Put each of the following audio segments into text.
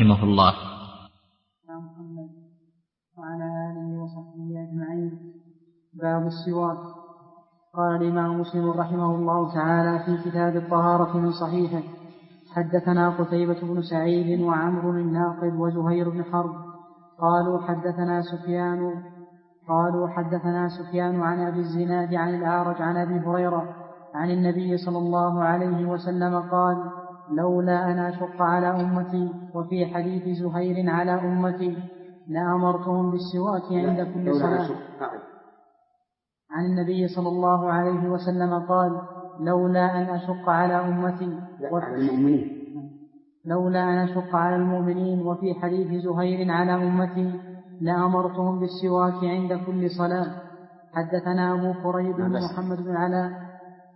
رحمه الله. محمد وعلى آله وصحبه أجمعين. باب السواك. قال الإمام مسلم رحمه الله تعالى في كتاب الطهارة من صحيحه: حدثنا قتيبة بن سعيد وعمرو الناقد وزهير بن حرب قالوا حدثنا سفيان عن أبي الزناد عن الأعرج عن أبي هريرة عن النبي صلى الله عليه وسلم قال: لولا أن أشق على أمتي. وفي حديث زهير على أمتي لأمرتهم بالسواك عند كل صلاة. عن النبي صلى الله عليه وسلم قال: لولا أن أشق على أمتي لولا أن أشق على المؤمنين. وفي حديث زهير على أمتي لأمرتهم بالسواك عند كل صلاة. حدثنا أبو كريب بن محمد بن علاء.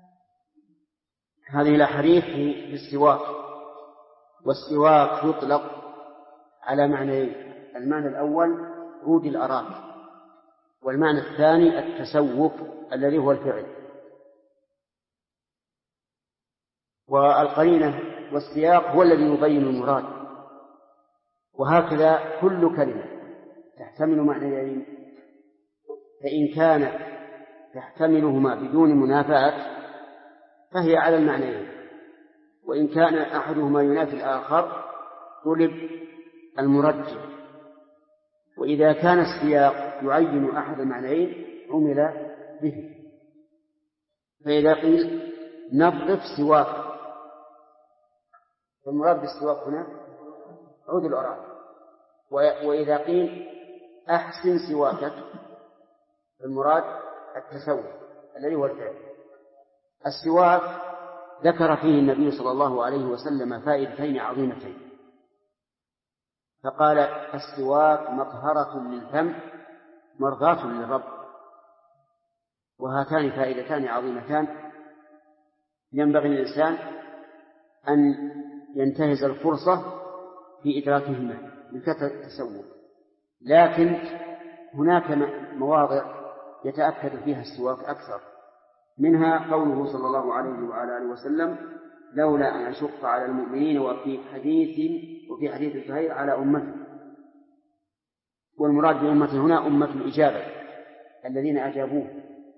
هذه الأحاديث في السواك، والسواك يطلق على معنيين: المعنى الأول عود الأراك، والمعنى الثاني التسوق الذي هو الفعل. والقرينة والسياق هو الذي يبين المراد. وهكذا كل كلمة تحتمل معنيين، فإن كانت تحتملهما بدون منافاة فهي على المعنيين، وإن كان أحدهما ينافي الآخر طلب المرجح. وإذا كان السياق يعين أحد المعنيين عمل به. فإذا قيل نظف سواك، فالمراد بالسواك هنا عود الأراك. وإذا قيل أحسن سواكك، المراد التسوق الذي هو الفعل. السواك ذكر فيه النبي صلى الله عليه وسلم فائدتين عظيمتين، فقال: السواك مطهرة للفم مرضاة للرب. وهاتان فائدتان عظيمتان ينبغي للإنسان أن ينتهز الفرصة في إدراكهما من كثرة التسوق. لكن هناك مواضع يتأكد فيها السواك أكثر، منها قوله صلى الله عليه وعلى آله وسلم: لولا أن أشق على المؤمنين. وفي حديث زهير على أمته. والمراد بأمته هنا أمة الإجابة الذين أجابوه.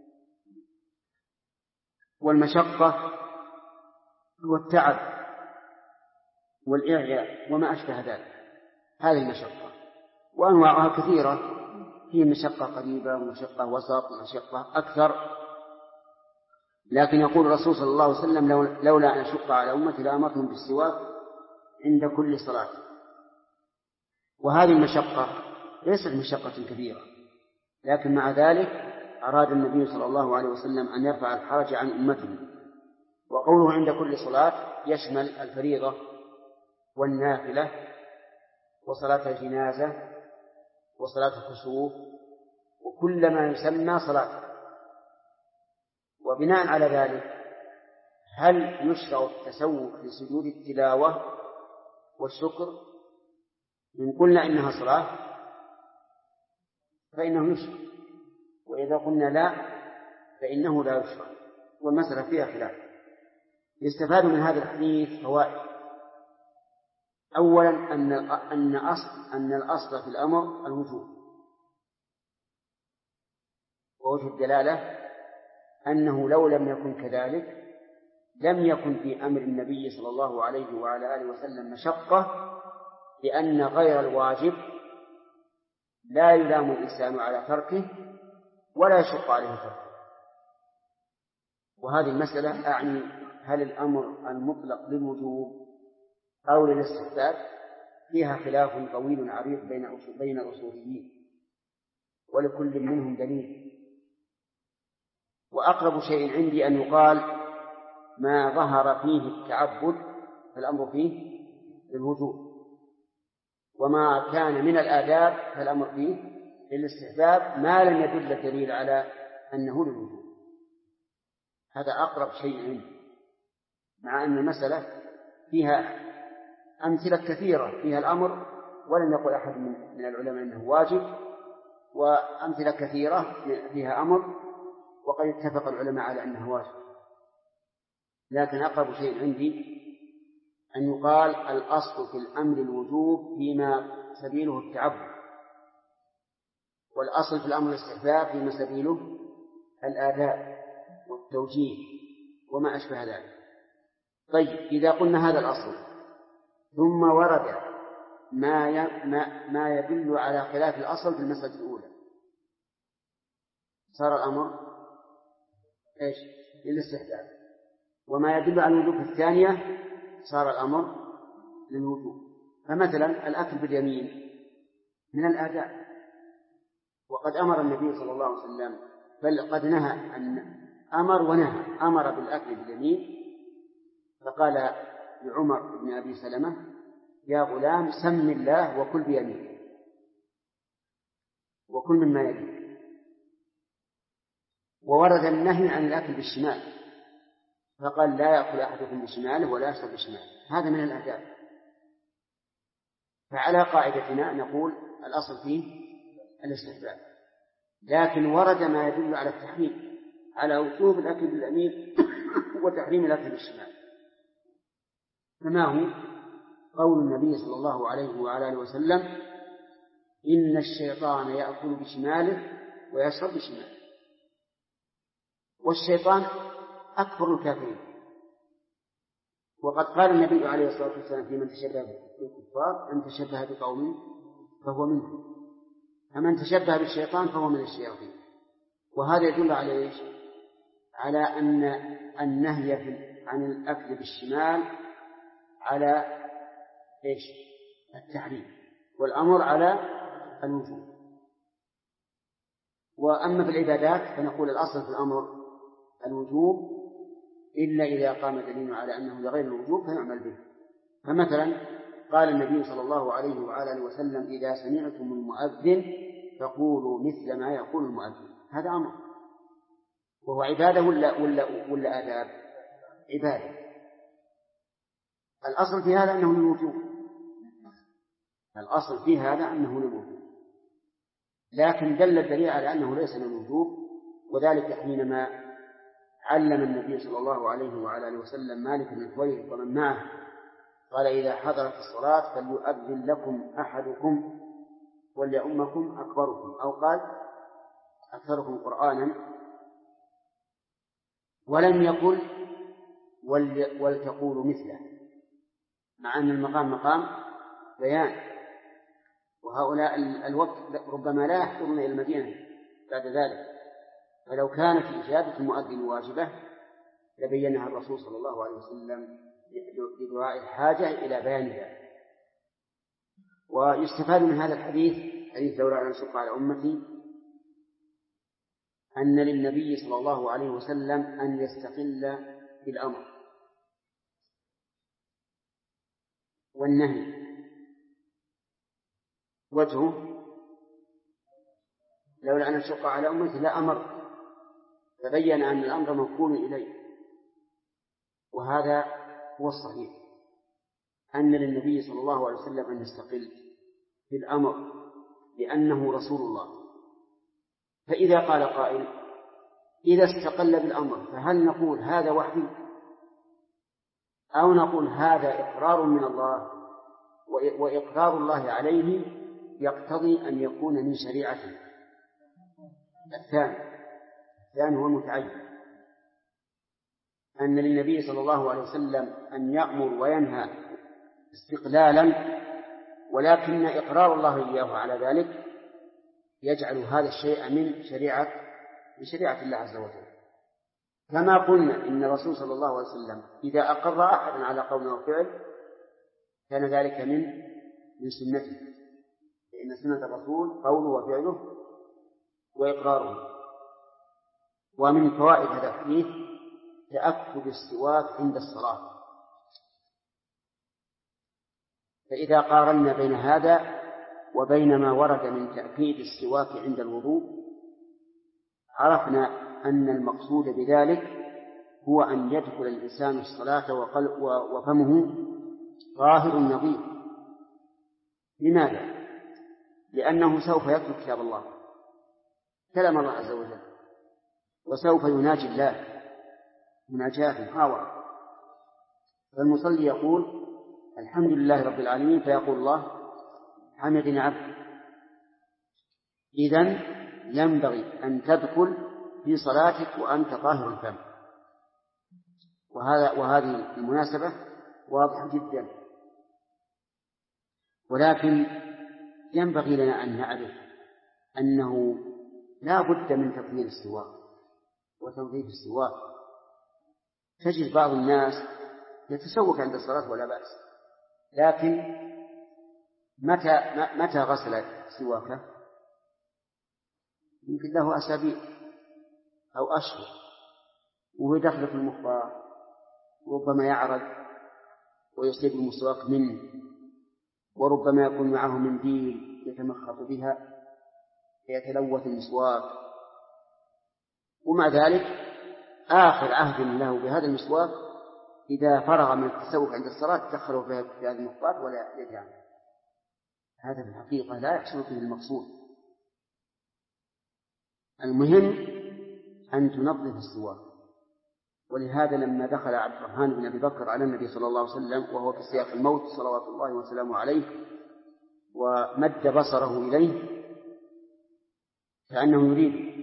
والمشقة والتعب والإعياء وما أشبه ذلك، هذه المشقة وأنواعها كثيرة، في مشقة قريبة ومشقة وسط ومشقة أكثر. لكن يقول الرسول صلى الله عليه وسلم: لولا أن أشق على أمتي لأمرتهم بالسواك عند كل صلاة. وهذه المشقة ليست مشقة كبيرة، لكن مع ذلك أراد النبي صلى الله عليه وسلم أن يرفع الحرج عن أمته. وقوله عند كل صلاة يشمل الفريضة والنافلة وصلاة الجنازة وصلاة الكسوف وكل ما يسمى صلاة. وبناء على ذلك هل يشرع التسوق لسجود التلاوة والشكر؟ إن قلنا إنها صلاة فإنه يشرع، وإذا قلنا لا فإنه لا يشرع، والمسألة فيها خلاف. يستفاد من هذا الحديث فوائد. أولا أن الأصل في الأمر الوجوب، ووجه الدلالة أنه لو لم يكن كذلك لم يكن في أمر النبي صلى الله عليه وعلى آله وسلم مشقة، لأن غير الواجب لا يلام الإنسان على تركه ولا يشق عليه تركه. وهذه المسألة أعني هل الأمر المطلق للوجوب أو للاستحباب فيها خلاف طويل عريض بين الأصوليين، ولكل منهم دليل. وأقرب شيء عندي أن يقال ما ظهر فيه التعبد فالأمر فيه للوجوب، وما كان من الآداب فالأمر فيه للاستحباب ما لم يدل الدليل على أنه للوجوب. هذا أقرب شيء عندي، مع أن المسألة فيها أمثلة كثيرة فيها الأمر ولم يقل أحد من العلماء أنه واجب، وأمثلة كثيرة فيها أمر وقد اتفق العلماء على أنه واجب. لكن أقرب شيء عندي أن يقال الأصل في الأمر الوجوب فيما سبيله التعبد، والأصل في الأمر الاستحباب فيما سبيله الآداب والتوجيه وما أشبه ذلك. طيب إذا قلنا هذا الأصل ثم ورد ما يدل على خلاف الأصل في المسألة الأولى، صار الأمر إيش؟ للاستحباب. وما يدل على الوجوب في الثانية صار الأمر للوجوب. فمثلا الأكل باليمين من الآداب، وقد أمر النبي صلى الله عليه وسلم، بل قد نهى أمر ونهى. أمر بالأكل باليمين فقال لعمر بن أبي سلمة: يا غلام سم الله وكل بيمين وكل مما يليك. وورد النهي عن الأكل بالشمال فقال: لا يأكل أحدكم بشماله ولا يشرب بشماله. هذا من الآداب. فعلى قاعدتنا نقول الأصل فيه الاستحباب، لكن ورد ما يدل على التحريم، على وجوب الأكل باليمين وتحريم الأكل بالشمال. فما هو قول النبي صلى الله عليه وعلى آله وسلم: إن الشيطان يأكل بشماله ويشرب بشماله. والشيطان أكبر الكافرين، وقد قال النبي عليه الصلاة والسلام في من تشبه بالكفار: من تشبه بقوم فهو منهم، فمن تشبه بالشيطان فهو من الشياطين. وهذا يدل على إيش؟ على أن النهي عن الأكل بالشمال على إيش؟ التحريم، والأمر على الوجوب. وأما في العبادات فنقول الأصل في الأمر الوجوب، إلا إذا قام دليل على أنه لغير الوجوب فيعمل به. فمثلا قال النبي صلى الله عليه وعلى آله وسلم: إذا سمعتم المؤذن فقولوا مثل ما يقول المؤذن. هذا أمر، وهو عبادة ولا آداب؟ عبادة. الأصل في هذا أنه للوجوب، الأصل في هذا أنه للوجوب، لكن دل الدليل على أنه ليس للوجوب، وذلك حينما علم النبي صلى الله عليه وعلى آله وسلم مالك بن الحويرث ومن معه، قال: إذا حضرت الصلاة فليؤذن لكم أحدكم وليؤمكم أكبركم، أو قال أكثركم قرآنا، ولم يقل ولتقولوا مثله، مع أن المقام مقام بيان، وهؤلاء الوقت ربما لا يحضرون إلى المدينة بعد ذلك، فلو كانت إجابة المؤذن واجبة لبينها الرسول صلى الله عليه وسلم بدعاء الحاجة إلى بيان ذلك. ويستفاد من هذا الحديث، حديث لولا أن أشق على أمتي، أن للنبي صلى الله عليه وسلم أن يستقل بالأمر والنهي. وجهه: لولا أن أشق على أمتي لا أمر، تبين أن الأمر موكول إليه. وهذا هو الصحيح، أن للنبي صلى الله عليه وسلم أن يستقل بالأمر لأنه رسول الله. فإذا قال قائل: إذا استقل بالأمر فهل نقول هذا وحي، أو نقول هذا إقرار من الله، وإقرار الله عليه يقتضي أن يكون من شريعته؟ الثاني هو المتعين، أن للنبي صلى الله عليه وسلم أن يأمر وينهى استقلالا، ولكن إقرار الله إياه على ذلك يجعل هذا الشيء من شريعة الله عز وجل. كما قلنا إن الرسول صلى الله عليه وسلم إذا أقر أحدا على قول وفعل كان ذلك من سنته، لأن سنة الرسول قوله وفعله وإقراره. ومن فوائد هذا الحديث تأكد السواك عند الصلاة. فإذا قارنا بين هذا وبين ما ورد من تأكيد السواك عند الوضوء عرفنا أن المقصود بذلك هو أن يدخل الإنسان الصلاة وفمه طاهر نظيف. لماذا؟ لأنه سوف يتلو كتاب الله، كلام الله عز وجل، وسوف يناجي الله مناجاة حاضرة. فالمصلي يقول: الحمد لله رب العالمين، فيقول الله حمدني عبدي. إذن ينبغي أن تدخل في صلاتك وأنت طاهر الفم، وهذه المناسبة واضحة جدا. ولكن ينبغي لنا أن نعرف أنه لا بد من تطهير السواك وتنظيف السواك. تجد بعض الناس يتسوك عند الصلاة ولا بأس، لكن متى غسل سواكه؟ يمكن له أسابيع أو أشهر وهو داخل في المخبار، وربما يعرض ويصيب المسواك منه، وربما يكون معه منديل يتمخط بها فيتلوث المسواك، ومع ذلك آخر عهد له بهذا المسواك إذا فرغ من التسوق عند الصلاة دخله في هذا المخبار ولا يجعل. هذا في الحقيقة لا يحصل به المقصود. المهم أن تنظف السواك. ولهذا لما دخل عبد الرحمن بن أبي بكر على النبي صلى الله عليه وسلم وهو في سياق الموت صلوات الله وسلامه عليه ومد بصره إليه كأنه يريد،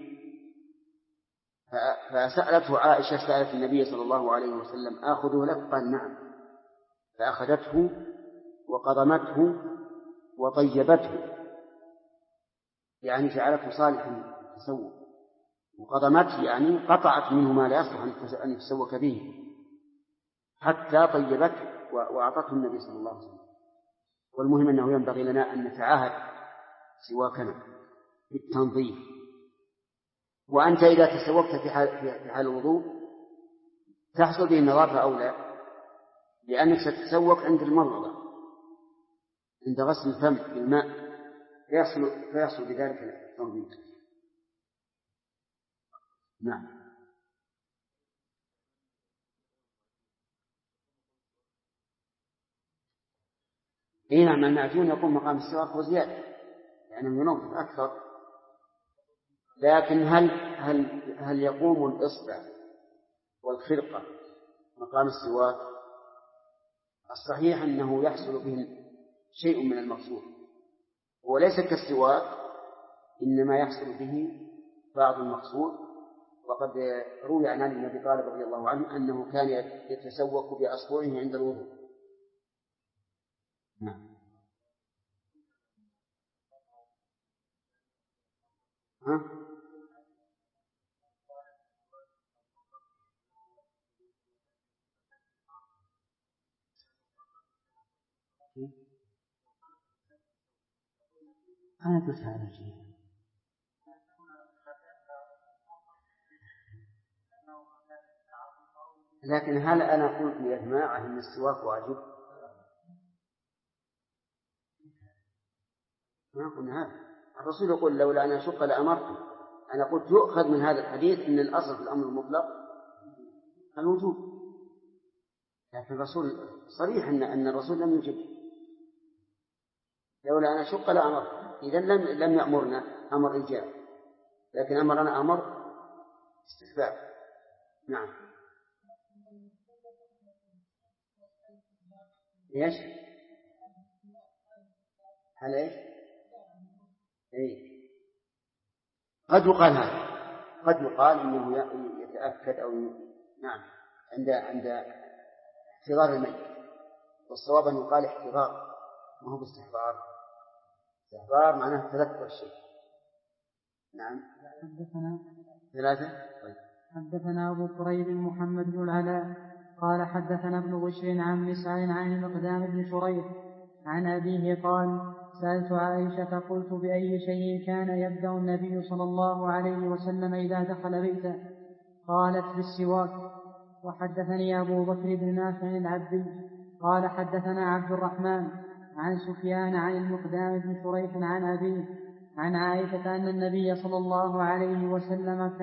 فسألته عائشة، سألت النبي صلى الله عليه وسلم آخذه لك؟ قال نعم. فأخذته وقضمته وطيبته، يعني جعلته صالحا للتسوق، وقضمته يعني قطعت منه ما لا يصلح أن يتسوك به حتى طيبته وأعطته النبي صلى الله عليه وسلم. والمهم أنه ينبغي لنا أن نتعاهد سواكنا بالتنظيف. وأنت إذا تسوكت في حال الوضوء تحصل به النظافة أو لا؟ لأنك ستتسوك عند المضمضة، عند غسل الفم بالماء، فيحصل بذلك التنظيف. نعم. إيه نعم، المعجون يقوم مقام السواك وزيادة لأنه ينظف أكثر. لكن هل يقوم الإصبع والخرقة مقام السواك؟ الصحيح أنه يحصل به شيء من المقصود، وليس كالسواك، إنما يحصل به بعض المقصود. وقد روي عن علي بن أبي طالب رضي الله عنه أنه كان يتسوك بأصبعه عند الوضوء. نعم. أنا قلت هذا الشيء. لكن هل أنا قلت يا جماعة أن السواك واجب؟ ما قلنا هذا. الرسول يقول لولا أن أشق لأمرت. أنا قلت يؤخذ من هذا الحديث أن الأصل في الأمر المطلق الوجوب، لكن الرسول صريح أن الرسول لم يجب. لولا أن أشق لأمرت، إذن لم يأمرنا أمر إيجاب، لكن أمرنا أمر استحباب. نعم. ايش؟ هل ايش؟ اي قد يقال هذا، قد يقال انه يتأكد او نعم عند احتضار الميت، والصواب ان يقال احتضار ما هو باستحضار. استحضار معناه تذكر الشيء. نعم. حدثنا ثلاثة. طيب. حدثنا أبو كريب محمد بن العلاء قال حدثنا ابن بشر عن مسعر عن المقدام بن شريح عن أبيه قال سألت عائشة قلت بأي شيء كان يبدأ النبي صلى الله عليه وسلم إذا دخل بيته؟ قالت بالسواك. وحدثني أبو بكر بن نافع العبدي قال حدثنا عبد الرحمن عن سفيان عن المقدام بن شريح عن أبيه عن عائشة أن النبي صلى الله عليه وسلم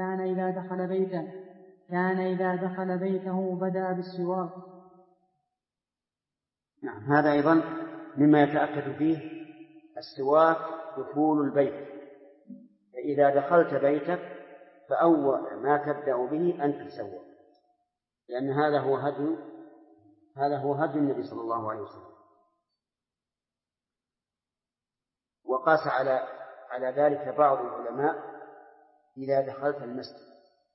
كان إذا دخل بيته بدأ بالسواك. نعم. هذا أيضا مما يتأكد فيه السواك دخول البيت. فإذا دخلت بيتك فأول ما تبدأ به أن تتسوق، لأن هذا هو هدي النبي صلى الله عليه وسلم. وقاس على ذلك بعض العلماء إذا دخلت المسجد.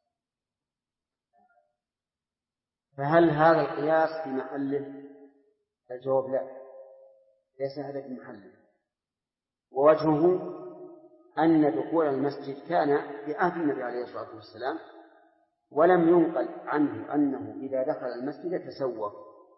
فهل هذا القياس في محله؟ الجواب لا، ليس هذا في محله. ووجهه أن دخول المسجد كان في عهد النبي عليه الصلاة والسلام، ولم ينقل عنه أنه إذا دخل المسجد تسوق.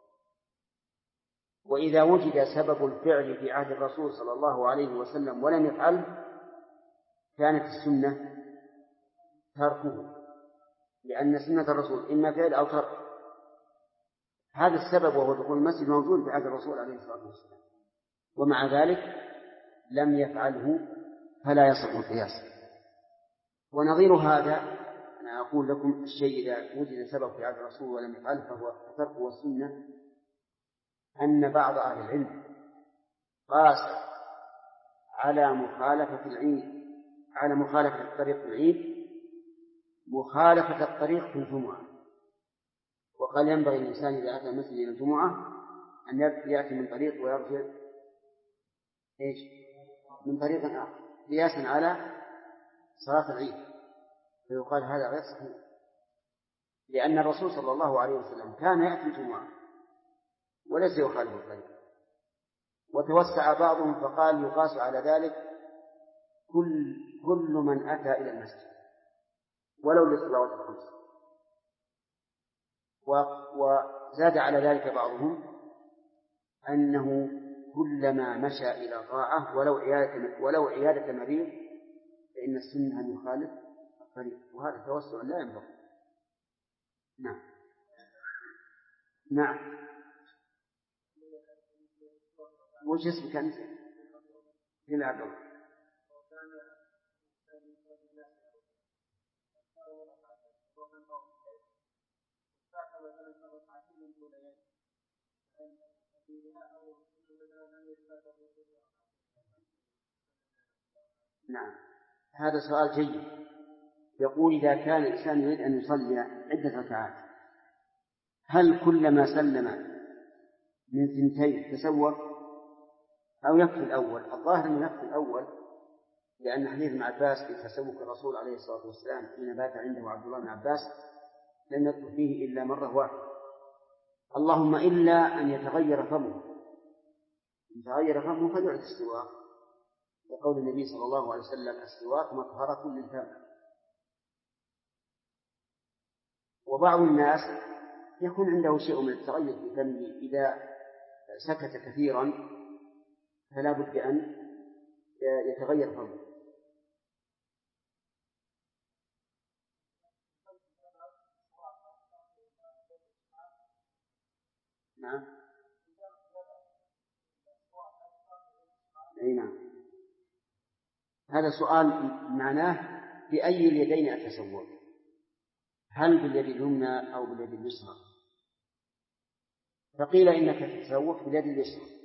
وإذا وجد سبب الفعل في عهد الرسول صلى الله عليه وسلم ولم يفعله كانت السنة تركه، لأن سنة الرسول إما فعل أو ترك. هذا السبب وهو دخول المسجد موجود في عهد الرسول عليه الصلاة والسلام، ومع ذلك لم يفعله، فلا يصح القياس. ونظير هذا أنا أقول لكم الشيء إذا وجد سبب في عهد الرسول ولم يفعله فهو تركه والسنة، أن بعض أهل العلم قاس على مخالفة العيد، على مخالفة الطريق في العيد مخالفة الطريق في الجمعة، وقال ينبغي الإنسان إذا أتى المسجد إلى الجمعة أن يأتي من طريق ويرجع من طريق آخر قياسا على صلاة العيد، فيقال هذا غير صحيح، لأن الرسول صلى الله عليه وسلم كان يأتي الجمعة وليس يخالف الطريق. وتوسع بعضهم فقال يقاس على ذلك كل من أتى إلى المسجد ولو للصلوات الخمس. وزاد على ذلك بعضهم أنه كلما مشى إلى طاعة ولو عيادة مريض فإن السنة أن يخالف الطريق، وهذا توسع لا ينبغي. نعم. وش اسمك أنت؟ يلعب. نعم، هذا سؤال جيد. يقول إذا كان الإنسان يريد أن يصلي عدة ركعات هل كلما سلم من ثنتين تسوى أو يكفي الأول؟ الظاهر أنه يكفي الأول، لأن حديث ابن عباس في تسوق الرسول عليه الصلاة والسلام حين بات عنده عبد الله بن عباس لم يدخل فيه إلا مرة واحدة، اللهم إلا أن يتغير فمه، إن تغير فمه فليعد السواك، لقول النبي صلى الله عليه وسلم السواك مطهرة للفم. وبعض الناس يكون عنده شيء من التغير في فمه إذا سكت كثيرا فلا بد أن يتغير فمه. نعم. أي نعم. هذا سؤال معناه بأي اليدين أتسوق، هل باليد اليمنى أو باليد اليسرى؟ فقيل إنك تتسوق باليد اليسرى،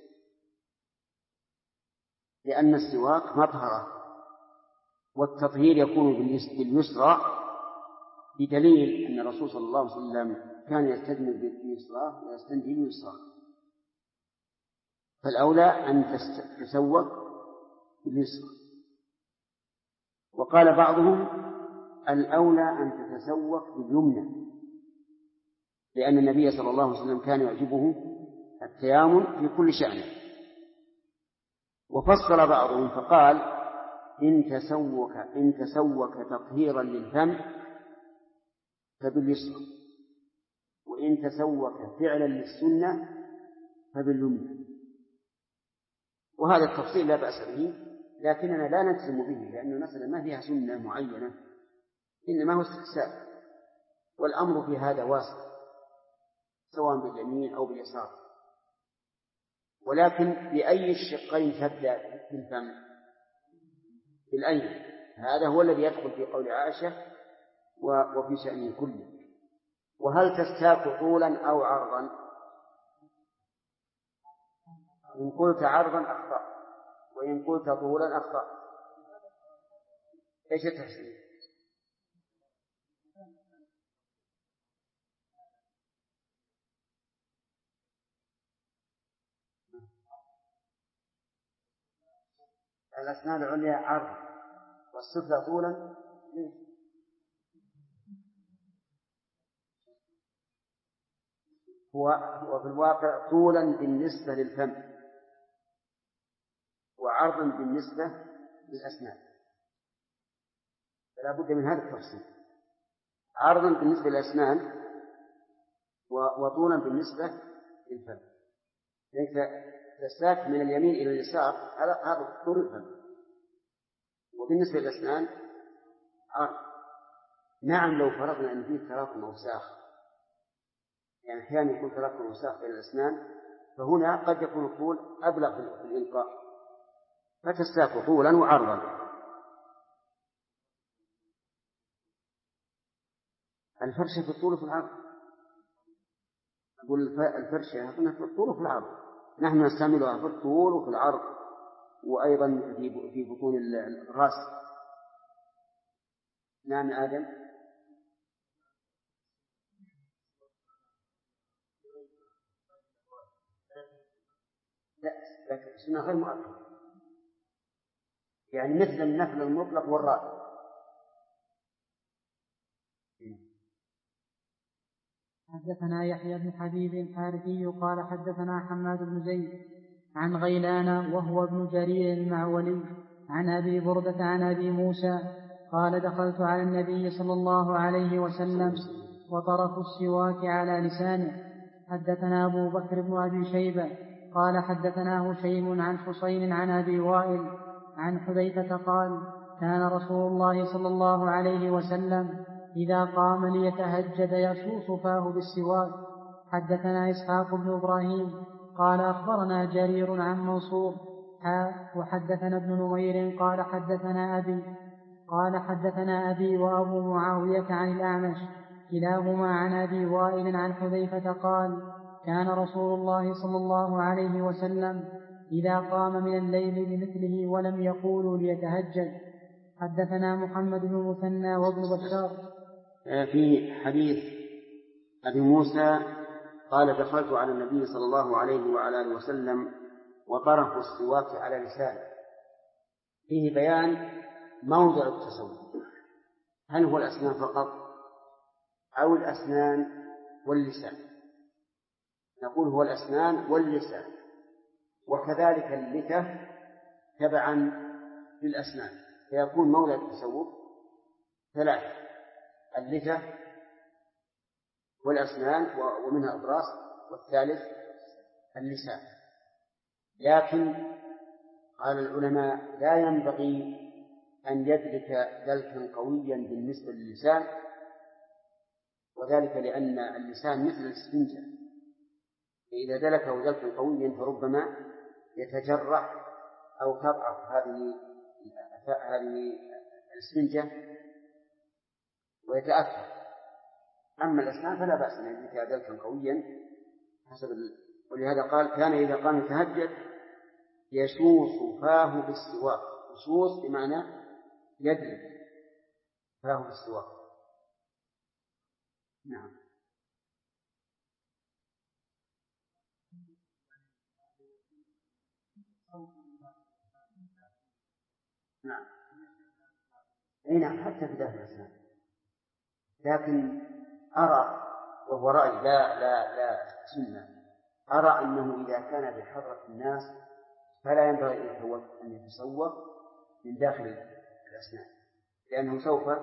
لأن السواك مطهرة، والتطهير يكون باليسرى بدليل أن الرسول صلى الله عليه وسلم كان يستجمل باليسرى ويستنجي باليسرى، فالأولى أن تتسوق باليسرى. وقال بعضهم الأولى أن تتسوق باليمنى، لأن النبي صلى الله عليه وسلم كان يعجبه التيامن في كل شأن. وفصل بعضهم فقال إن تسوك تطهيرا للفم فباليسرى، وإن تسوك فعلا للسنة فباليمنى. وهذا التفصيل لا بأس به، لكننا لا نجزم به، لأن المسألة ما فيها سنة معينة، إنما هو استحسان، والأمر في هذا واسع سواء باليمين أو باليسار. ولكن بأي الشقين تبدأ في الفم؟ بالأيمن، هذا هو الذي يدخل في قول عائشة وفي شأنه كله. وهل تستاك طولا أو عرضا؟ إن قلت عرضا أخطأ، وإن قلت طولا أخطأ. إيش التفسير؟ الأسنان العليا عرض والسفلى طولا. هو في الواقع طولا بالنسبة للفم وعرضا بالنسبة للأسنان، فلا بد من هذا التفصيل، عرضا بالنسبة للأسنان وطولا بالنسبة للفم. فالساك من اليمين إلى اليسار هذا طول الفم، وبالنسبة للأسنان عرض. نعم لو فرضنا أن فيه تراكم أوساخ، يعني أحيانا يكون تراكم أوساخ بين الأسنان، فهنا قد يكون الطول أبلغ في الإلقاء، فتستاك طولا وعرضا. الفرشة في الطول وفي العرض، أقول الفرشة في الطول وفي العرض، نحن نستعملها في الطول وفي العرض، وأيضا في بطون الرأس. نعم آدم. لا، لكن سنة غير مؤكدة، يعني مثل النفل المطلق والراتب. حدثنا يحيى بن حبيب الحارثي قال حدثنا حماد بن زيد عن غيلان وهو ابن جرير المعولي عن أبي بردة عن أبي موسى قال دخلت على النبي صلى الله عليه وسلم وطرف السواك على لسانه. حدثنا أبو بكر بن أبي شيبة قال حدثنا هشيم عن حسين عن أبي وائل عن حذيفة قال كان رسول الله صلى الله عليه وسلم إذا قام ليتهجد يشوص فاه بالسواك. حدثنا إسحاق بن إبراهيم قال أخبرنا جرير عن منصور وحدثنا ابن نمير قال حدثنا أبي وأبو معاوية عن الأعمش كلاهما عن أبي وائل عن حذيفة قال كان رسول الله صلى الله عليه وسلم إذا قام من الليل بمثله ولم يقول ليتهجد. حدثنا محمد بن المثنى وابن بشار. في حديث أبي موسى قال دخلت على النبي صلى الله عليه وعلى آله وسلم وطرف السواك على لسانه، فيه بيان موضع التسوق، هل هو الأسنان فقط أو الأسنان واللسان؟ نقول هو الأسنان واللسان، وكذلك اللثة تبعا للأسنان، فيكون موضع التسوق ثلاثة: اللثة والأسنان ومنها الرأس، والثالث اللسان. لكن قال العلماء لا ينبغي أن يدلك دلكا قويا بالنسبة للسان، وذلك لأن اللسان مثل الإسفنجة، فإذا دلكه دلكا قويا فربما يتجرح أو تضعف هذه الإسفنجة ويتأثر. أما الأسنان فلا بأس أن يدلك دلكا قويا ولهذا قال كان إذا قام يتهجد يشوص فاه بالسواك. يشوص بمعنى يدلك فاه بالسواك. نعم. نعم. أي نعم، حتى في داخل الأسنان. لكن أرى، وهو رأي لا سنة، أرى أنه إذا كان بحضرة الناس فلا ينبغي أن يتسوق من داخل الأسنان، لأنه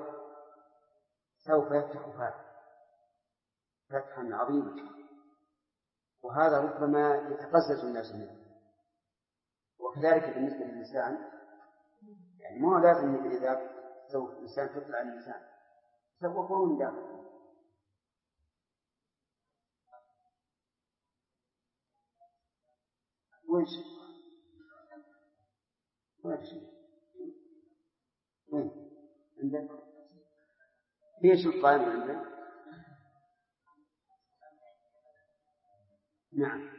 سوف يفتح فاه فتحا عظيما، وهذا ربما يتقزز الناس منه. وكذلك بالنسبة للسان، يعني مو لازم إذا سوف الإنسان تطلع اللسان سوقه من داخل. وين عندك ليش القائم عندك؟ نعم،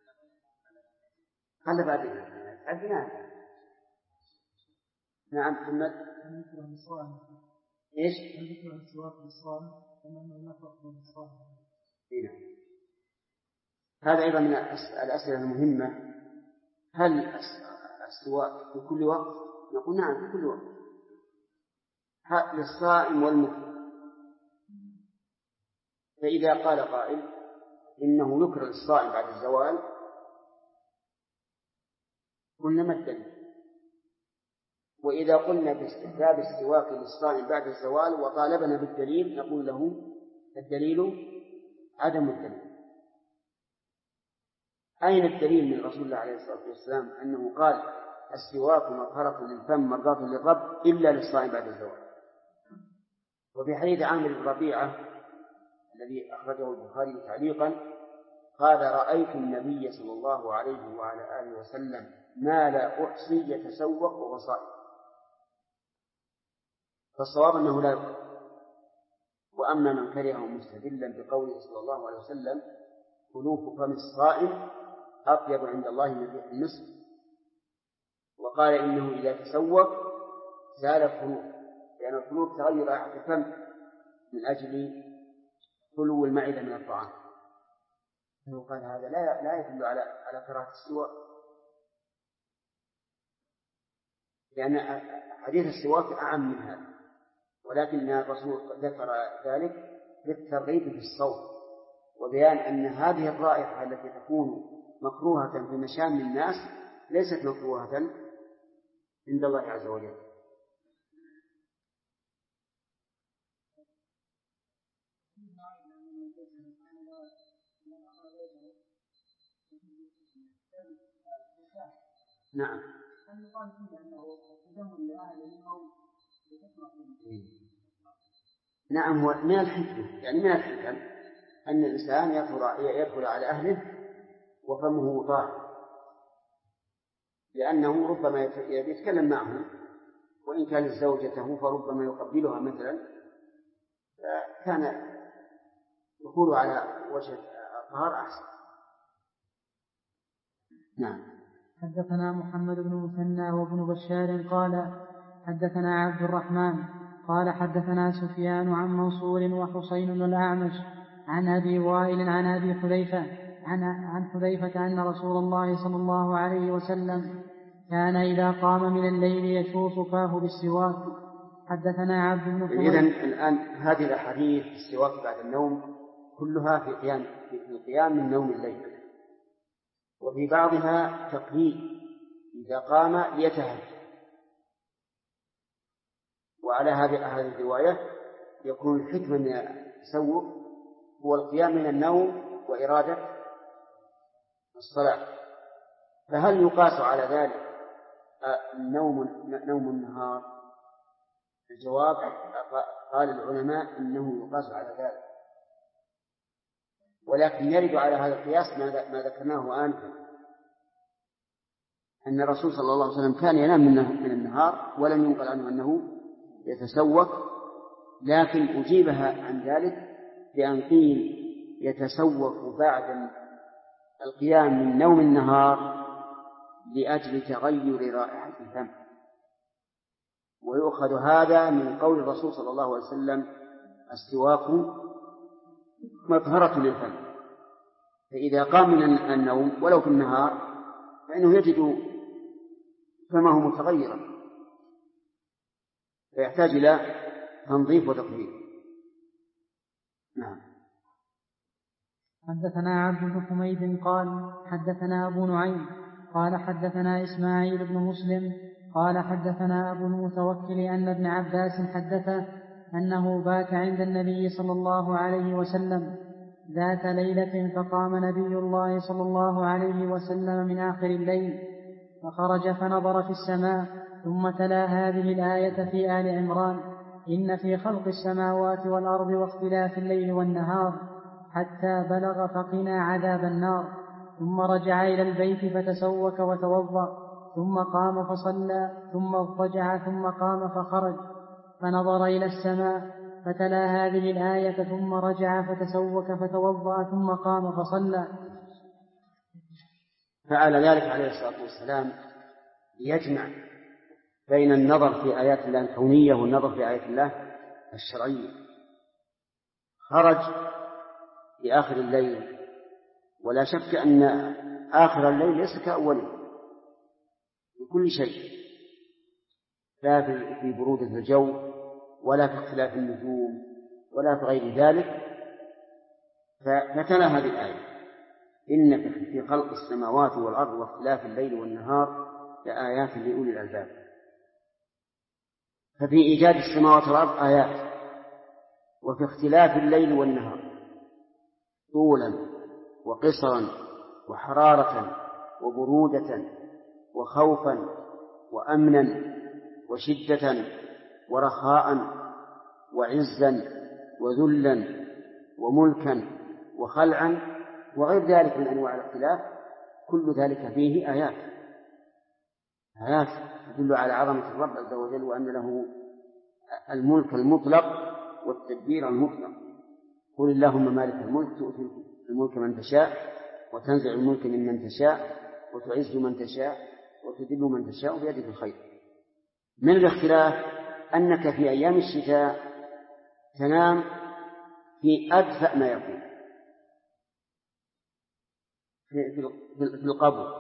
خلى بعدين عدناها. نعم محمد. ايش؟ هذا أيضا من الأسئلة المهمة. هل السواك في كل وقت؟ نقول نعم في كل وقت للصائم والمفطر. فإذا قال قائل إنه يكره للصائم بعد الزوال، قلنا ما الدليل؟ وإذا قلنا باستحباب السواك للصائم بعد الزوال وطالبنا بالدليل، نقول له الدليل عدم الدليل. أين الدليل من رسول الله عليه الصلاة والسلام أنه قال السواك مطهرة للفم مرضاة للرب إلا للصائم بعد الزوال؟ وفي حديث عامر بن ربيعة الذي أخرجه البخاري تعليقا قال رأيت النبي صلى الله عليه وعلى آله وسلم ما لا أحصي يتسوق وهو صائم. فالصواب أنه لا يكره. وأما من كرهه مستدلا بقوله صلى الله عليه وسلم خلوف فم الصائم أطيب عند الله من ريح المسك، وقال إنه إذا تسوق زال الخلوف، لأن الخلوف تغير رائحة الفم من أجل خلو المعدة من الطعام. قال هذا لا يدل على كراهة السواك، لأن حديث السواك أعم من هذا، ولكن الرسول ذكر ذلك للترغيب في الصوت وبيان أن هذه الرائحة التي تكون مكروهة في مشام الناس ليست مكروهة عند الله عز وجل. نعم. نعم هو من الحكمة، يعني من الحكم أن الإنسان يدخل على أهله وفمه طاهر، لأنه ربما يتكلم معهم، وإن كانت زوجته فربما يقبلها مثلا، فكان دخوله على وجه الطهارة أحسن. نعم. حدثنا محمد بن مثنى وابن بشار قال حدثنا عبد الرحمن قال حدثنا سفيان عن منصور وحسين الأعمش عن أبي وائل عن أبي حذيفة عن حذيفة أن رسول الله صلى الله عليه وسلم كان إذا قام من الليل يشوص فاه بالسواك. حدثنا عبد بن حميد. إذن الآن هذه الأحاديث السواك بعد النوم كلها في القيام من نوم الليل، وفي بعضها تقييد إذا قام يتهجد. وعلى هذه الرواية يكون الحكمة من التسوق هو القيام من النوم وإرادة الصلاة. فهل يقاس على ذلك نوم النهار؟ الجواب قال العلماء إنه يقاس على ذلك، ولكن يرد على هذا القياس ما ذكرناه آنفا، أن الرسول صلى الله عليه وسلم كان ينام من النهار ولم ينقل عنه أنه يتسوق، لكن أجيبها عن ذلك بأن قيل يتسوق بعد القيام من نوم النهار لأجل تغير رائحة الفم. ويؤخذ هذا من قول الرسول صلى الله عليه وسلم السواك مطهرة للفم، فإذا قام من النوم ولو في النهار فإنه يجد فمه متغيرا، فيحتاج إلى تنظيف وتطهير. نعم. حدثنا عبد بن حميد قال حدثنا أبو نعيم قال حدثنا إسماعيل بن مسلم قال حدثنا أبو المتوكل أن ابن عباس حدثه أنه بات عند النبي صلى الله عليه وسلم ذات ليلة، فقام نبي الله صلى الله عليه وسلم من آخر الليل فخرج فنظر في السماء، ثم تلا هذه الآية في آل عمران: إن في خلق السماوات والأرض واختلاف الليل والنهار حتى بلغ فقنا عذاب النار. ثم رجع إلى البيت فتسوك وتوضأ، ثم قام فصلى، ثم اضطجع، ثم قام فخرج فنظر إلى السماء فتلا هذه الآية، ثم رجع فتسوك فتوضأ، ثم قام فصلى. فعل ذلك عليه الصلاة والسلام ليجمع بين النظر في آيات الله الكونية والنظر في آيات الله الشرعية. خرج في آخر الليل، ولا شك أن آخر الليل ليس كأوله، في كل شيء، لا في برودة الجو ولا في اختلاف النجوم ولا في غير ذلك. فتلا هذه الآية: إن في خلق السماوات والأرض واختلاف الليل والنهار لآيات لأولي الألباب. ففي إيجاد السماوات والأرض آيات، وفي اختلاف الليل والنهار طولا وقصرا وحرارة وبرودة وخوفا وأمنا وشدة ورخاء وعزا وذلا وملكا وخلعا وغير ذلك من أنواع الاختلاف، كل ذلك فيه آيات تدل على عظمة الرب عز وجل، وأن له الملك المطلق والتدبير المطلق. قل اللهم مالك الملك تؤتي الملك من تشاء وتنزع الملك ممن تشاء وتعز من تشاء وتذل من تشاء بيدك الخير. من الاختلاف أنك في أيام الشتاء تنام في أدفأ ما يكون في القبر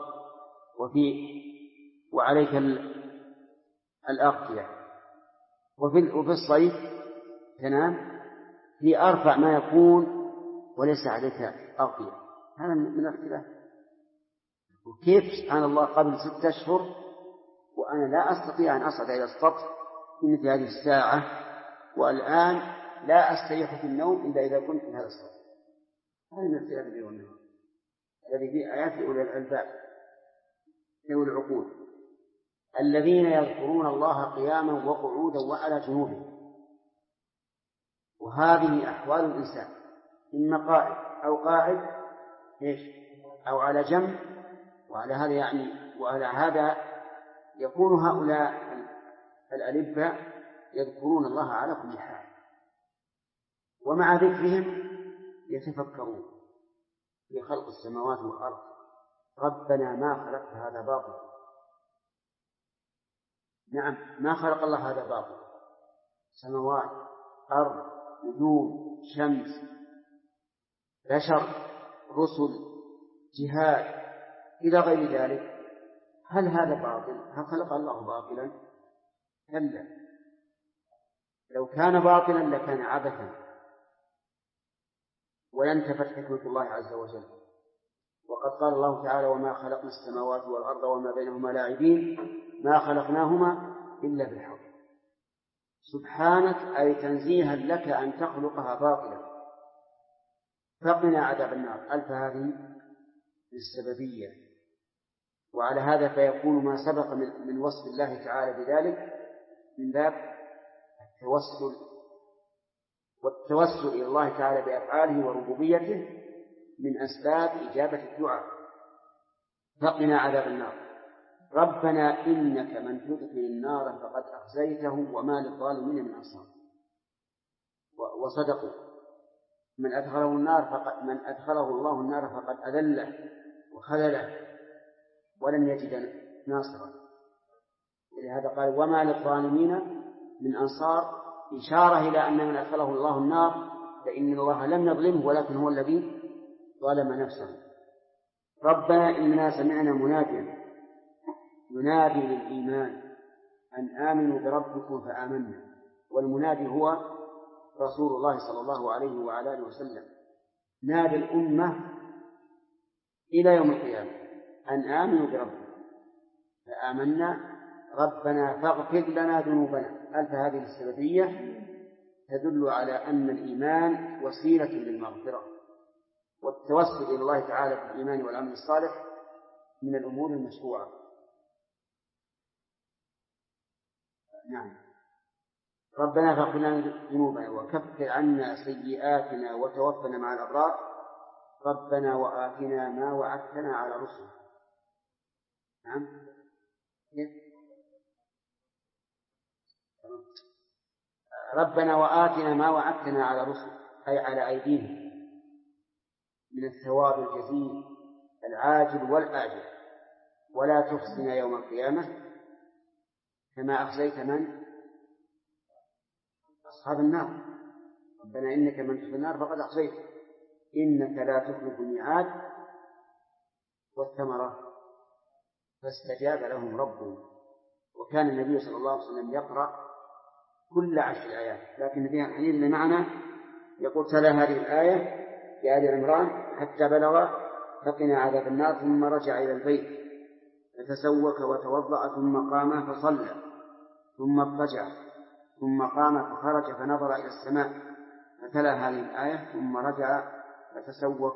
وعليك الأغطية، وفي الصيف تنام في أرفع ما يكون وليس عليك أغطية. هذا من الاختلاف. وكيف سبحان الله قبل 6 أشهر وأنا لا أستطيع أن أصعد إلى السطح في مثل هذه الساعة، والآن لا أستريح في النوم إلا إذا كنت في هذا السطح. هذا من اختلاف الليل والنهار الذي فيه آيات لأولي الألباب ذوي العقول الذين يذكرون الله قياما وقعودا وعلى جنوبهم. وهذه أحوال الإنسان، إما قائم أو قاعد أو على جنب. وعلى هذا يكون هؤلاء الألبة يذكرون الله على كل حال، ومع ذكرهم يتفكرون في خلق السماوات والأرض. ربنا ما خلقت هذا باطلا. نعم، ما خلق الله هذا باطلا. سماوات، أرض، نجوم، شمس، بشر، رسل، جهاد إلى غير ذلك. هل هذا باطل؟ هل خلق الله باطلا؟ كلا، لو كان باطلا لكان عبثا ولانتفت حكمة الله عز وجل. وقد قال الله تعالى: وما خلقنا السماوات والأرض وما بينهما لاعبين ما خلقناهما إلا بالحق. سبحانك، أي تنزيها لك أن تخلقها باطلا. فقنا عذاب النار. ألف هذه للسببية. وعلى هذا فيكون ما سبق من وصف الله تعالى بذلك من باب التوسل، والتوسل إلى الله تعالى بأفعاله وربوبيته من أسباب إجابة الدعاء. فقنا عذاب النار. ربنا إنك من تدخل النار فقد أخزيته وما للظالمين من أنصار. وصدقوا. من أدخله الله النار فقد أذله وخذله ولن يجد ناصرا. ولهذا قال: وما للظالمين من أنصار، إشارة إلى أن من أدخله الله النار فإن الله لم يظلمه ولكن هو الذي ظلم نفسه. ربنا إننا سمعنا مناديا ينادي للإيمان أن آمنوا بربكم فآمنا. والمنادي هو رسول الله صلى الله عليه وعلى آله وسلم، نادى الأمة إلى يوم القيامة أن آمنوا بربكم فآمنا ربنا فاغفر لنا ذنوبنا. ألف هذه السببية تدل على أن الإيمان وسيلة للمغفرة، والتوسل إلى الله تعالى بالإيمان والعمل الصالح من الأمور المشروعة. نعم. ربنا فاغفر لنا ذنوبنا وكفر عنا سيئاتنا وتوفنا مع الأبرار ربنا وآتنا ما وعدتنا على رسلك. نعم. ربنا وآتنا ما وعدتنا على رسلك، أي على أيديهم من الثواب الجزيل العاجل والآجل، ولا تخزنا يوم القيامة كما أخزيت من أصحاب النار. ربنا إنك من تدخل النار فقد أخزيت إنك لا تخلف الميعاد. والثمرة فاستجاب لهم ربهم. وكان النبي صلى الله عليه وسلم يقرأ كل 10 آيات، لكن فيها الحديث اللي معنا يقول تلا هذه الآية في آل عمران حتى بلغ فقنا عذاب النار، ثم رجع إلى البيت فتسوك وتوضأ ثم قام فصلى ثم اضطجع ثم قام فخرج فنظر إلى السماء فتلا هذه الآية ثم رجع فتسوك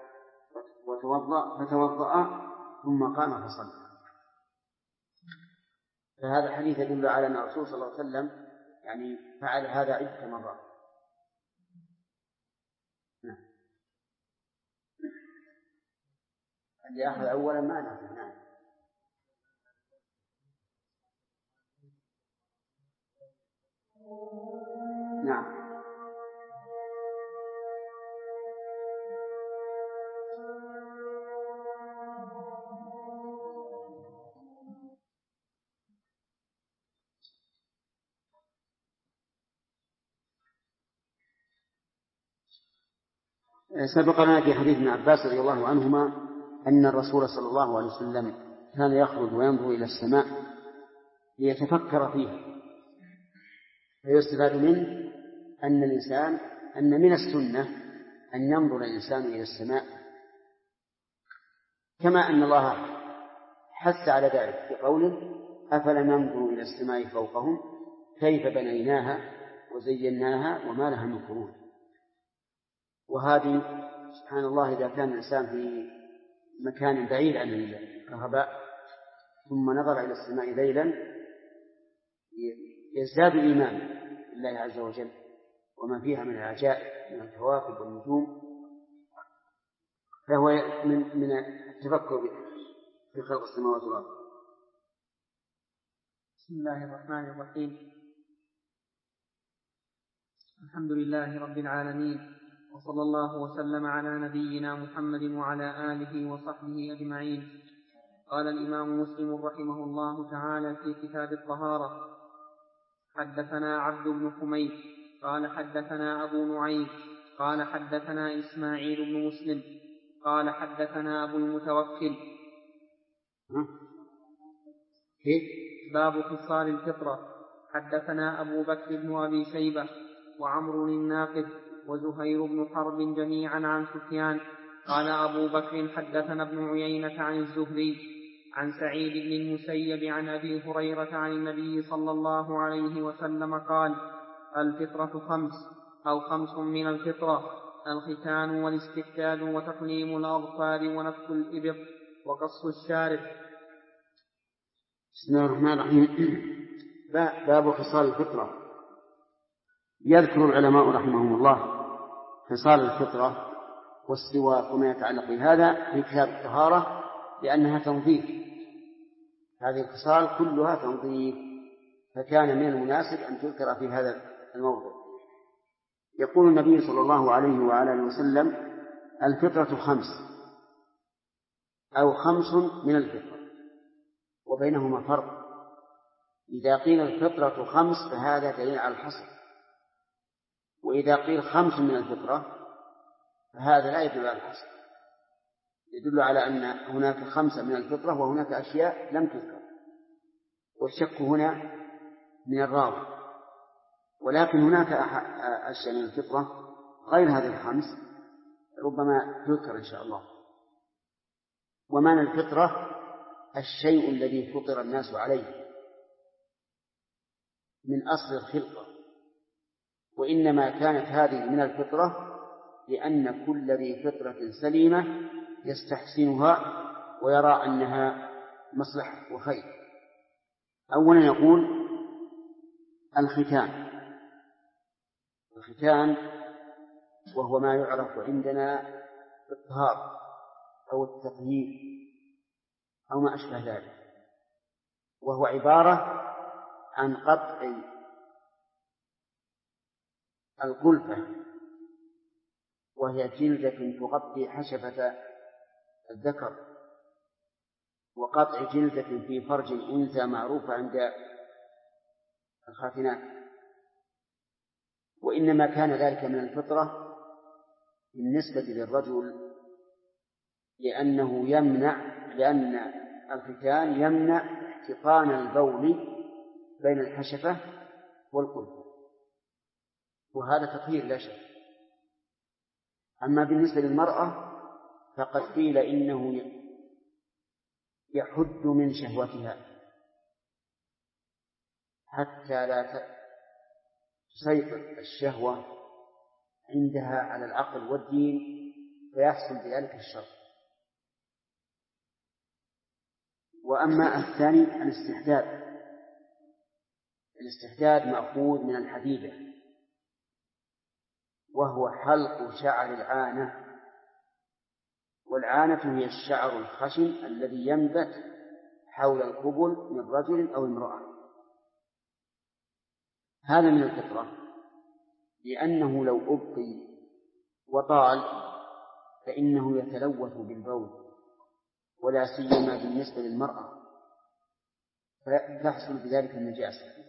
فتوضأ ثم قام فصلى. فهذا الحديث يدل على أن الرسول صلى الله عليه وسلم يعني فعل هذا عدة مرات. اللي أخذ أولا ما نأخذ. نعم. سبق لنا في حديث ابن عباس رضي الله عنهما أن الرسول صلى الله عليه وسلم كان يخرج وينظر إلى السماء ليتفكر فيها، فيستفاد منه أن من السنة أن ينظر الإنسان إلى السماء، كما أن الله حث على ذلك في قوله أفلم ينظروا إلى السماء فوقهم كيف بنيناها وزيناها وما لها من فروج. وهذه سبحان الله إذا كان الإنسان في مكان بعيد عن الكهرباء ثم نظر إلى السماء ليلا يزداد إيمانا بالله عز وجل وما فيها من العجائب من الكواكب والنجوم، فهو من التفكر في خلق السماوات والأرض. بسم الله الرحمن الرحيم. الحمد لله رب العالمين، وصلى الله وسلم على نبينا محمد وعلى آله وصحبه أجمعين. قال الإمام مسلم رحمه الله تعالى في كتاب الطهارة: حدثنا عبد بن حميد قال حدثنا أبو نعيم قال حدثنا إسماعيل بن مسلم قال حدثنا أبو المتوكل. باب خصال الفطرة. حدثنا أبو بكر بن أبي شيبة وعمر الناقد وزهير بن حرب جميعا عن سفيان قال أبو بكر حدثنا ابن عيينة عن الزهري عن سعيد بن المسيب عن أبي هريرة عن النبي صلى الله عليه وسلم قال: الفطرة 5 أو 5 من الفطرة: الختان والاستحداد وتقليم الأظفار ونفخ الإبط وقص الشارب. بسم الله الرحمن الرحيم. باب خصال الفطرة. يذكر العلماء رحمهم الله خصال الفطرة والسواك وما يتعلق بهذا في كتاب الطهارة لأنها تنظيف، هذه الخصال كلها تنظيف، فكان من المناسب أن تذكر في هذا الموضوع. يقول النبي صلى الله عليه وعلى آله وسلم: الفطرة 5 أو 5 من الفطرة، وبينهما فرق. إذا قيل الفطرة 5 فهذا دليل على الحصر، وإذا قيل 5 من الفطرة فهذا لا يدل على الحصر، يدل على أن هناك 5 من الفطرة وهناك أشياء لم تذكر، والشك هنا من الراوي. ولكن هناك أشياء من الفطرة غير هذه 5 ربما تذكر إن شاء الله. ومعنى الفطرة الشيء الذي فطر الناس عليه من أصل الخلقة، وإنما كانت هذه من الفطرة لأن كل ذي فطرة سليمة يستحسنها ويرى أنها مصلحة وخير. أولا يقول الختان وهو ما يعرف عندنا بالطهارة أو التطهير أو ما أشبه ذلك، وهو عبارة عن قطع القلفة، وهي جلدة تغطي حشفة الذكر، وقطع جلدة في فرج الأنثى معروفة عند الخاتنات. وإنما كان ذلك من الفطرة بالنسبة للرجل لأن الختان يمنع احتقان البول بين الحشفة والقلب، وهذا تطهير لا شك. أما بالنسبة للمرأة فقد قيل إنه يحد من شهوتها حتى لا تسيطر الشهوة عندها على العقل والدين فيحصل بذلك الشر. وأما الثاني الاستحداد مأخوذ من الحديدة، وهو حلق شعر العانة، والعانة هي الشعر الخشن الذي ينبت حول القبل من رجل أو امرأة. هذا من الفطرة، لأنه لو أبقي وطال فإنه يتلوث بالبول، ولا سيما بالنسبة للمرأة فتحصل بذلك النجاسة.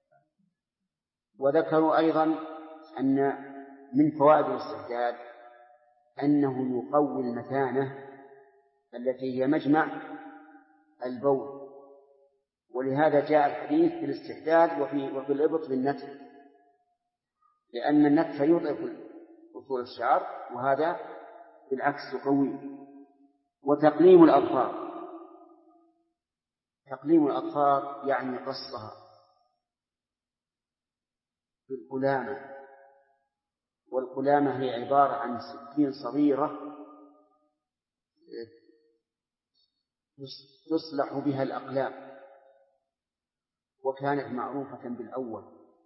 وذكروا أيضا أن من فوائد الاستحداد أنه يقوي المثانة التي هي مجمع البول، ولهذا جاء الحديث في الاستحداد وفي الإبط بالنتف، لأن النتف يضعف أصول الشعر وهذا بالعكس يقويه. وتقليم الأظفار يعني قصها بالقلامة، والقلامة هي عبارة عن سكين صغيرة تصلح بها الأقلام، وكانت معروفة بالأول.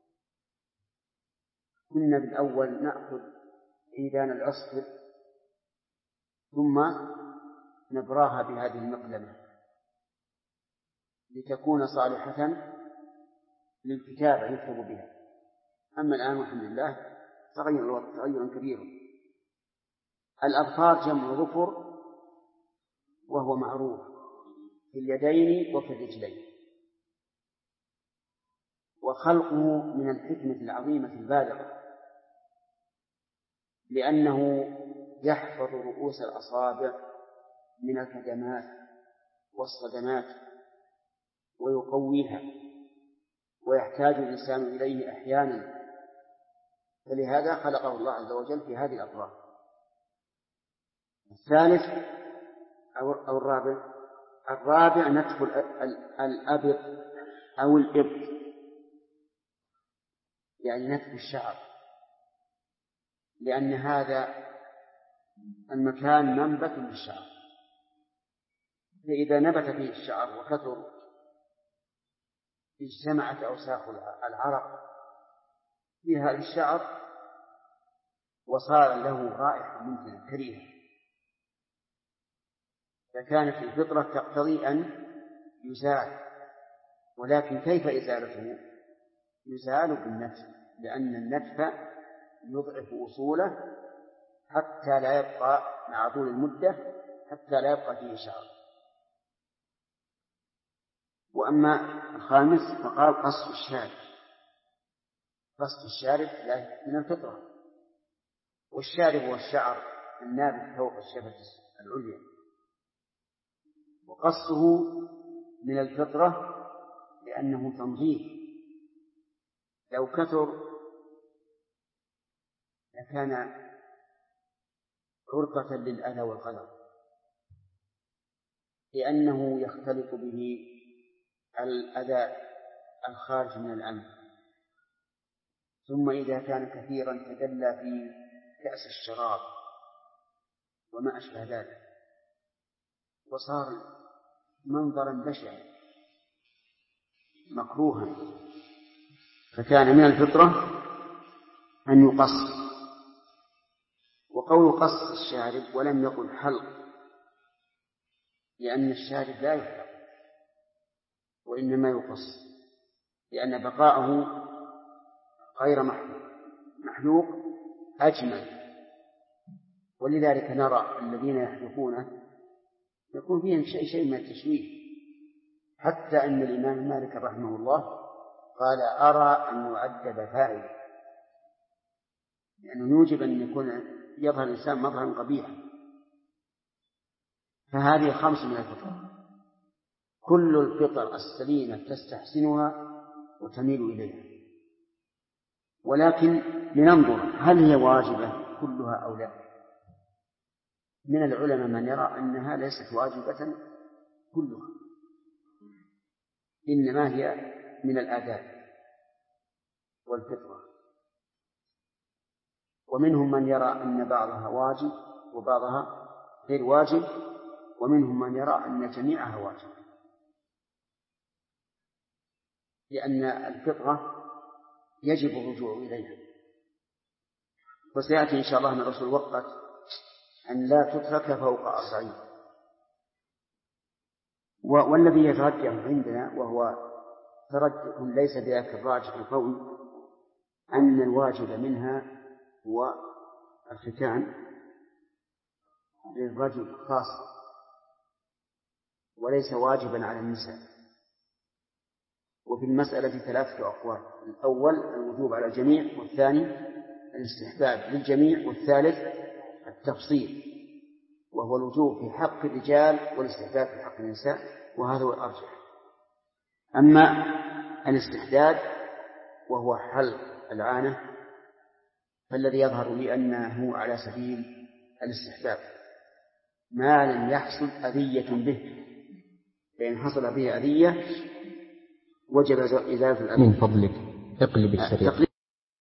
كنا بالأول نأخذ عيدان العصفر ثم نبراها بهذه المقلمة لتكون صالحة للكتابة يكتب بها. أما الآن والحمد لله تغير الوقت تغيرا كبيرا. الأظفار جمع ظفر، وهو معروف في اليدين وفي الرجلين، وخلقه من الحكمة العظيمة البالغة، لأنه يحفظ رؤوس الأصابع من الهدمات والصدمات ويقويها، ويحتاج الإنسان إليه أحيانا، فلهذا خلقه الله عز وجل في هذه الأطراف. الثالث أو الرابع نتف الأبط أو الإبط، يعني نتف الشعر، لأن هذا المكان منبت للشعر، فإذا نبت فيه الشعر وكثر اجتمعت أوساخ العرق في هذا الشعر وصار له رائحة ممكنة كريهة، فكانت الفطرة تقتضي أن يزال. ولكن كيف إزالته؟ يزال بالنتف، لأن النتف يضعف أصوله حتى لا يبقى مع طول المدة حتى لا يبقى فيه شعر. وأما الخامس فقال قص الشارب من الفطرة، والشارب هو الشعر النابت فوق الشفة العليا، وقصه من الفطرة لأنه تنظيف. لو كثر لكان عرقة للأذى والقدر، لأنه يختلط به الأذى الخارج من الأنف، ثم إذا كان كثيرا تدلى في كأس الشراب وما أشبه ذلك، وصار منظرا بشعا مكروها، فكان من الفطرة أن يقص. وقول قص الشارب ولم يقل حلق، لأن الشارب لا يحلق وإنما يقص، لأن بقاءه غير محلوق أجمل. ولذلك نرى الذين يحلقونه يكون فيهم شيء من التشويه، حتى أن الإمام مالك رحمه الله قال أرى أن يعذب فاعل، لأنه يوجب أن يكون يظهر الإنسان مظهرا قبيحا. فهذه 5 من الفطرة. كل الفطر السليمة تستحسنها وتميل إليها، ولكن لننظر هل هي واجبة كلها أو لا. من العلماء من يرى أنها ليست واجبة كلها، إنما هي من الآداب والفطرة، ومنهم من يرى أن بعضها واجب وبعضها غير واجب، ومنهم من يرى أن جميعها واجب، لأن الفطرة يجب الرجوع إليها. وسيأتي إن شاء الله من الرسول وقت أن لا تترك فوق 40. والذي يترجح عندنا وهو ترجح ليس بذاك الراجح القوي أن الواجب منها هو الختان للرجل خاصة وليس واجبا على النساء. وفي المسألة 3 أقوال: الأول الوجوب على الجميع، والثاني الاستحباب للجميع، والثالث التفصيل وهو الوجوب في حق الرجال والاستحباب في حق النساء، وهذا هو الأرجح. أما الاستحداد وهو حلق العانة فالذي يظهر لي أنه على سبيل الاستحباب ما لم يحصل أذية به، فإن حصل به أذية وجب إزالة الأذية. من فضلك اقلب الشريط.